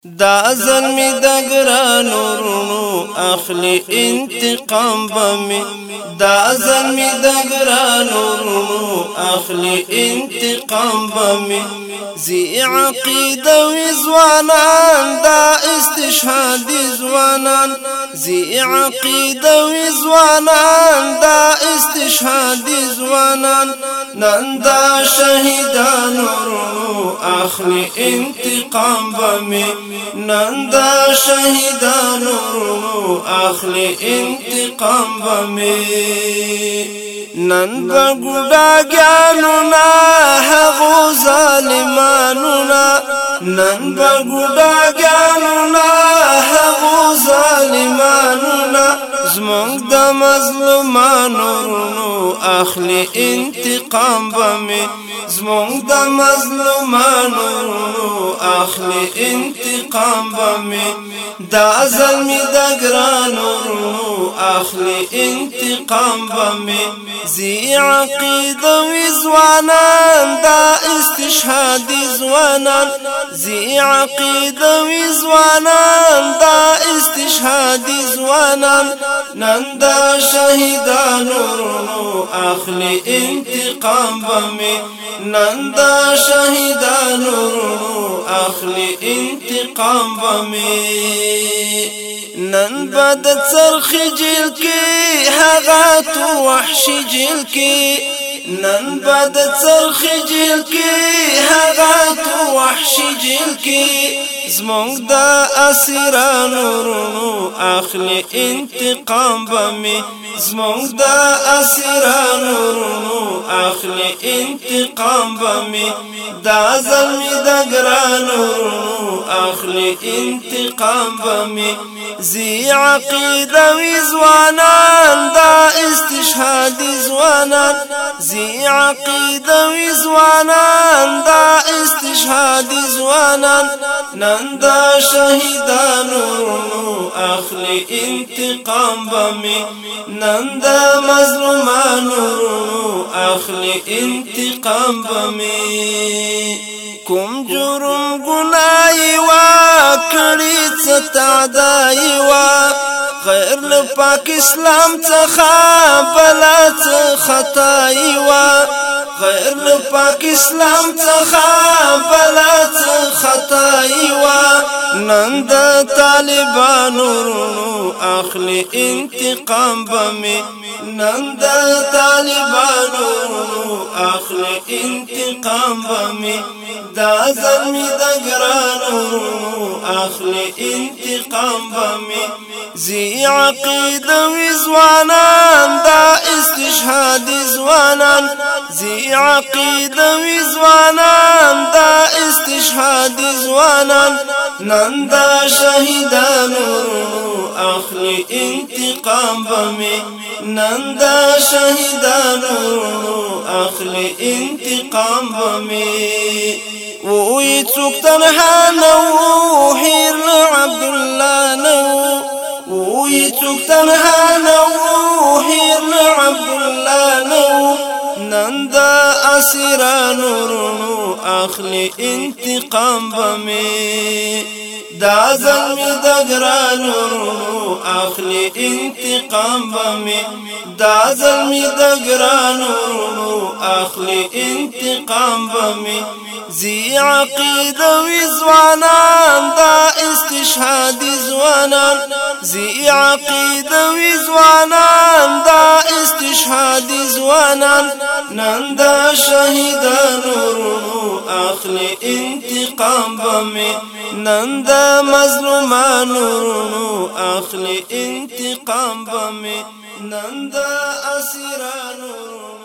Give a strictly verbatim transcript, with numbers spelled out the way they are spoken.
دا ظلمی دا گرانو رونو اخلی انتقام بمی دا ظلمی دا گرانو رونو اخلی انتقام بمی زی عقیده وی زوانان دا استشهادی زوانان زی عقیده وی زوانان دا استشهادی زوانان نن دا شهیدانو رونو اخلی انتقام بمی نن دا شهیدانو رونو اخلی انتقام بمی نن با گوډاګانو نا هغو ظالمانو نا نن با گوډاګانو نا هغو ظالمانو نا زمونږ د مظلومانو رونو اخلی انتقام بمی زمونږ د مظلومانو رونو اخلی انتقام بمی دا ظلمی دا گرانو رونو اخلی انتقام بمی زی عقیده وی زوانان دا استشهادی زوانان زی عقیده وی زوانان دا استشهادی زوانان نن دا شهیدانو رونو اخلی انتقام بمی نن دا شهیدانو رونو اخلی انتقام بمی نن بد چرخ جیل کی هغه تو وحشی جیل کی نن بد چرخ جیل کی هغه تو وحشی جیل کی زمونږ د اسیرانو رونو اخلی انتقام بمی زمونږ د اسیرانو رونو اخلی انتقام بمی دا ظلمی د ګرانو رونو اخلی انتقام بمی زی عقیده وی زوانان دا استشهادی زوانان زی عقیده وی زوانان دا استشهادی زوانان نن دا شهیدانو رونو اخلی انتقام بمی نن دا مظلومانو رونو اخلی انتقام بمی کوم جرم گناهی وا کړی څه تعدای وا غیر له پاک اسلام څخه بلا څه خطای وا غیر له پاک اسلام څخه بلا څه خطای وا نن د طالبانو رونو اخلی انتقام بمی نن د طالبانو رونو اخلی انتقام بمی دا ظلمی د ګرانو رونو اخلی انتقام بمی زی عقیده وی زوانان دا استشهادی زوانان زی عقیده وی زوانان دا استشهادی زوانان نن دا شهیدانو رونو اخلی انتقام بمی نن دا شهیدانو رونو اخلی انتقام بمی وی څوک تنها نو هیر عبدالله نو وی څوک تنها نو هیر عبدالله نو نن دا اسیرانو رونو اخلی انتقام بمی دا ظلمی دا گرانو رونو اخلی انتقام بمی دا ظلمی دا گرانو رونو اخلی انتقام بمی زی عقیده وی زوانان دا استشهادی زوانان زی عقیده وی زوانان دا استشهادی زوانان نن دا شهیدانو رونو اخلی انتقام بمی نن دا مظلومانو رونو اخلی انتقام بمی نن دا اسیرانو